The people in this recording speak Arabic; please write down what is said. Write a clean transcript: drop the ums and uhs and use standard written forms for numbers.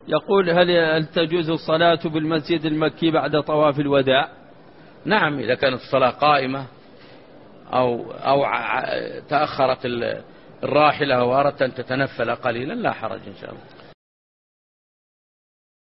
يقول هل تجوز الصلاة بالمسجد المكي بعد طواف الوداع؟ نعم، إذا كانت الصلاة قائمة أو تأخرت الراحلة وأردت أن تتنفل قليلا لا حرج إن شاء الله.